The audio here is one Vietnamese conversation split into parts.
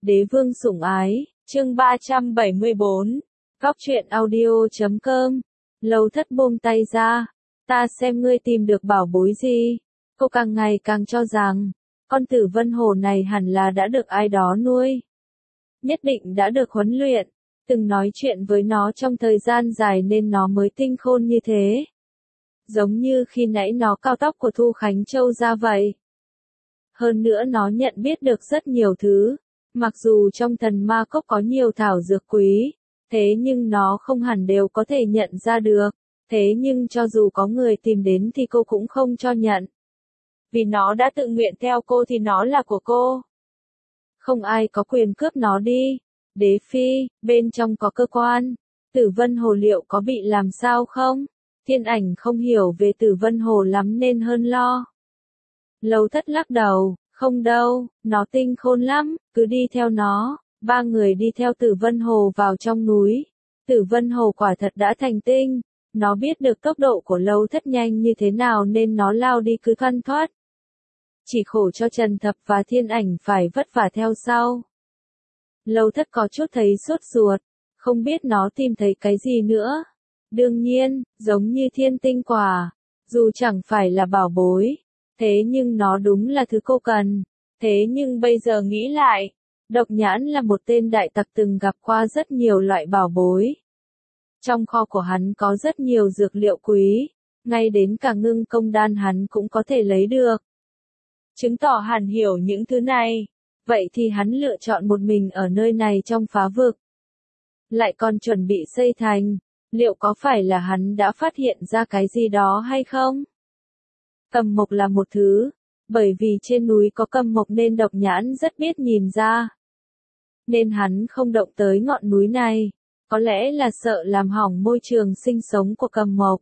Đế vương sủng ái, chương 374, Góc truyện audio.com. Lâu Thất buông tay ra, ta xem ngươi tìm được bảo bối gì. Cô càng ngày càng cho rằng, con Tử Vân Hồ này hẳn là đã được ai đó nuôi. Nhất định đã được huấn luyện, từng nói chuyện với nó trong thời gian dài nên nó mới tinh khôn như thế. Giống như khi nãy nó cạo tóc của Thu Khánh Châu ra vậy. Hơn nữa nó nhận biết được rất nhiều thứ. Mặc dù trong thần ma cốc có nhiều thảo dược quý, thế nhưng nó không hẳn đều có thể nhận ra được. Thế nhưng cho dù có người tìm đến thì cô cũng không cho nhận. Vì nó đã tự nguyện theo cô thì nó là của cô. Không ai có quyền cướp nó đi. Đế phi, bên trong có cơ quan. Tử Vân Hồ liệu có bị làm sao không? Thiên Ảnh không hiểu về Tử Vân Hồ lắm nên hơn lo. Lâu Thất lắc đầu. Không đâu, nó tinh khôn lắm, cứ đi theo nó. Ba người đi theo Tử Vân Hồ vào trong núi. Tử Vân Hồ quả thật đã thành tinh. Nó biết được tốc độ của Lâu Thất nhanh như thế nào nên nó lao đi cứ thoăn thoắt. Chỉ khổ cho Trần Thập và Thiên Ảnh phải vất vả theo sau. Lâu Thất có chút thấy sốt ruột, không biết nó tìm thấy cái gì nữa. Đương nhiên, giống như thiên tinh quả, dù chẳng phải là bảo bối. Thế nhưng nó đúng là thứ cô cần. Thế nhưng bây giờ nghĩ lại, Độc Nhãn là một tên đại tặc từng gặp qua rất nhiều loại bảo bối. Trong kho của hắn có rất nhiều dược liệu quý, ngay đến cả ngưng công đan hắn cũng có thể lấy được. Chứng tỏ hắn hiểu những thứ này. Vậy thì hắn lựa chọn một mình ở nơi này trong phá vực. Lại còn chuẩn bị xây thành, liệu có phải là hắn đã phát hiện ra cái gì đó hay không? Cầm mộc là một thứ, bởi vì trên núi có cầm mộc nên Độc Nhãn rất biết nhìn ra. Nên hắn không động tới ngọn núi này, có lẽ là sợ làm hỏng môi trường sinh sống của cầm mộc.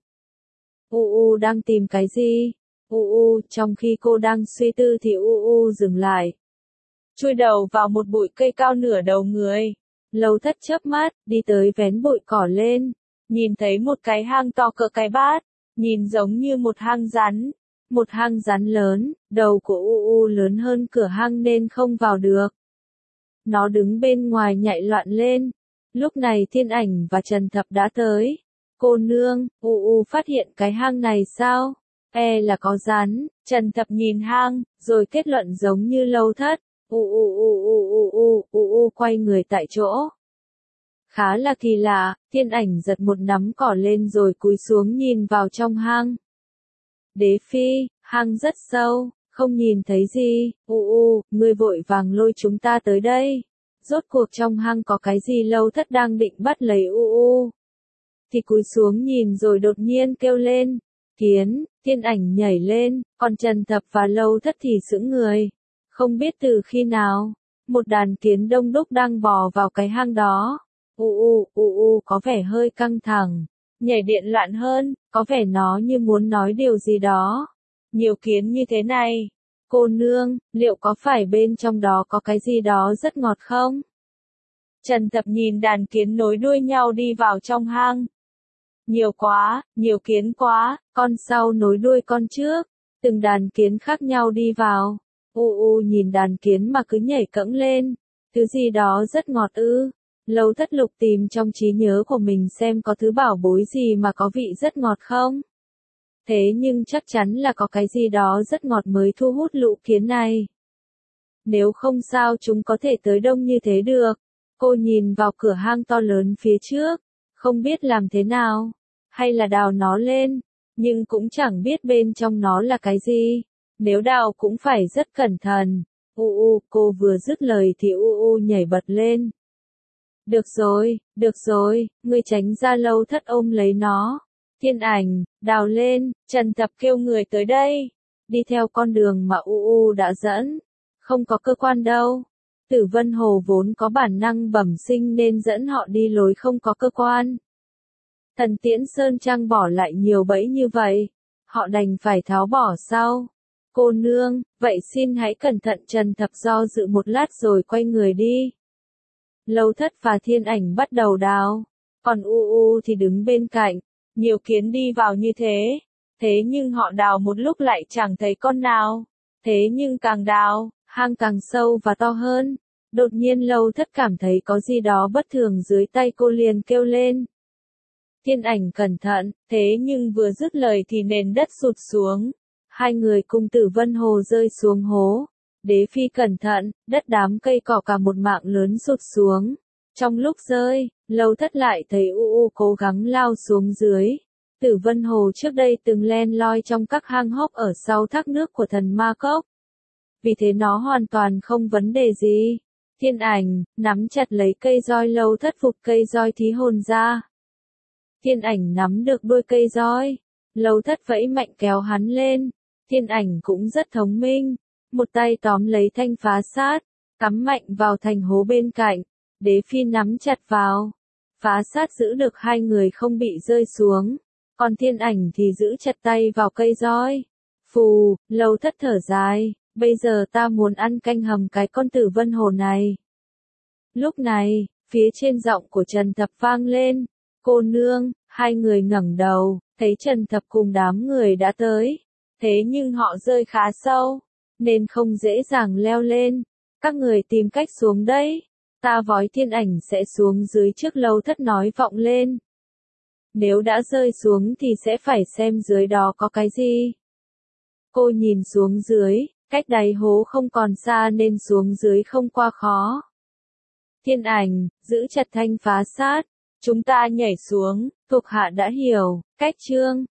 U đang tìm cái gì? Trong khi cô đang suy tư thì dừng lại. Chui đầu vào một bụi cây cao nửa đầu người. Lâu Thất chớp mắt, đi tới vén bụi cỏ lên, nhìn thấy một cái hang to cỡ cái bát, nhìn giống như một hang rắn. Một hang rắn lớn, đầu của lớn hơn cửa hang nên không vào được. Nó đứng bên ngoài nhảy loạn lên. Lúc này Thiên Ảnh và Trần Thập đã tới. Cô nương, phát hiện cái hang này sao? Là có rắn. Trần Thập nhìn hang, rồi kết luận giống như Lâu Thất. Quay người tại chỗ. Khá là kỳ lạ, Thiên Ảnh giật một nắm cỏ lên rồi cúi xuống nhìn vào trong hang. Đế phi, hang rất sâu, không nhìn thấy gì. Ngươi vội vàng lôi chúng ta tới đây. Rốt cuộc trong hang có cái gì? Lâu Thất đang định bắt lấy thì cúi xuống nhìn rồi đột nhiên kêu lên. Kiến, Thiên Ảnh nhảy lên, còn Trần Thập và Lâu Thất thì sững người. Không biết từ khi nào, một đàn kiến đông đúc đang bò vào cái hang đó. Có vẻ hơi căng thẳng. Nhảy điện loạn hơn, có vẻ nó như muốn nói điều gì đó. Nhiều kiến như thế này. Cô nương, liệu có phải bên trong đó có cái gì đó rất ngọt không? Trần Thập nhìn đàn kiến nối đuôi nhau đi vào trong hang. Nhiều quá, nhiều kiến quá, con sau nối đuôi con trước. Từng đàn kiến khác nhau đi vào. Nhìn đàn kiến mà cứ nhảy cẫng lên. Thứ gì đó rất ngọt ư. Lâu Thất lục tìm trong trí nhớ của mình xem có thứ bảo bối gì mà có vị rất ngọt không. Thế nhưng chắc chắn là có cái gì đó rất ngọt mới thu hút lũ kiến này. Nếu không sao chúng có thể tới đông như thế được. Cô nhìn vào cửa hang to lớn phía trước, không biết làm thế nào, hay là đào nó lên, nhưng cũng chẳng biết bên trong nó là cái gì. Nếu đào cũng phải rất cẩn thận. Cô vừa dứt lời thì nhảy bật lên. Được rồi, ngươi tránh ra. Lâu Thất ôm lấy nó. Thiên Ảnh, đào lên, Trần Thập kêu người tới đây. Đi theo con đường mà đã dẫn. Không có cơ quan đâu. Tử Vân Hồ vốn có bản năng bẩm sinh nên dẫn họ đi lối không có cơ quan. Thần Tiễn Sơn Trang bỏ lại nhiều bẫy như vậy. Họ đành phải tháo bỏ sau. Cô nương, vậy xin hãy cẩn thận. Trần Thập do dự một lát rồi quay người đi. Lâu Thất và Thiên Ảnh bắt đầu đào. Còn thì đứng bên cạnh. Nhiều kiến đi vào như thế. Thế nhưng họ đào một lúc lại chẳng thấy con nào. Thế nhưng càng đào, hang càng sâu và to hơn. Đột nhiên Lâu Thất cảm thấy có gì đó bất thường dưới tay cô liền kêu lên. Thiên Ảnh cẩn thận, thế nhưng vừa dứt lời thì nền đất sụt xuống. Hai người cùng Tử Vân Hồ rơi xuống hố. Đế Phi cẩn thận, đất đám cây cỏ cả một mạng lớn sụt xuống. Trong lúc rơi, Lâu Thất lại thấy U cố gắng lao xuống dưới. Tử Vân Hồ trước đây từng len loi trong các hang hốc ở sau thác nước của thần ma cốc. Vì thế nó hoàn toàn không vấn đề gì. Thiên Ảnh, nắm chặt lấy cây roi. Lâu Thất phục cây roi thí hồn ra. Thiên Ảnh nắm được đuôi cây roi. Lâu Thất vẫy mạnh kéo hắn lên. Thiên Ảnh cũng rất thông minh. Một tay tóm lấy thanh phá sát, cắm mạnh vào thành hố bên cạnh. Đế Phi nắm chặt vào. Phá sát giữ được hai người không bị rơi xuống. Còn Thiên Ảnh thì giữ chặt tay vào cây roi. Phù, Lâu Thất thở dài. Bây giờ ta muốn ăn canh hầm cái con Tử Vân Hồ này. Lúc này, phía trên giọng của Trần Thập vang lên. Cô nương, hai người ngẩng đầu, thấy Trần Thập cùng đám người đã tới. Thế nhưng họ rơi khá sâu, nên không dễ dàng leo lên. Các người tìm cách xuống đấy. Ta vói Thiên Ảnh sẽ xuống dưới trước. Lâu Thất nói vọng lên. Nếu đã rơi xuống thì sẽ phải xem dưới đó có cái gì. Cô nhìn xuống dưới, cách đáy hố không còn xa nên xuống dưới không qua khó. Thiên Ảnh, giữ chặt thanh phá sát. Chúng ta nhảy xuống, thuộc hạ đã hiểu, cách chương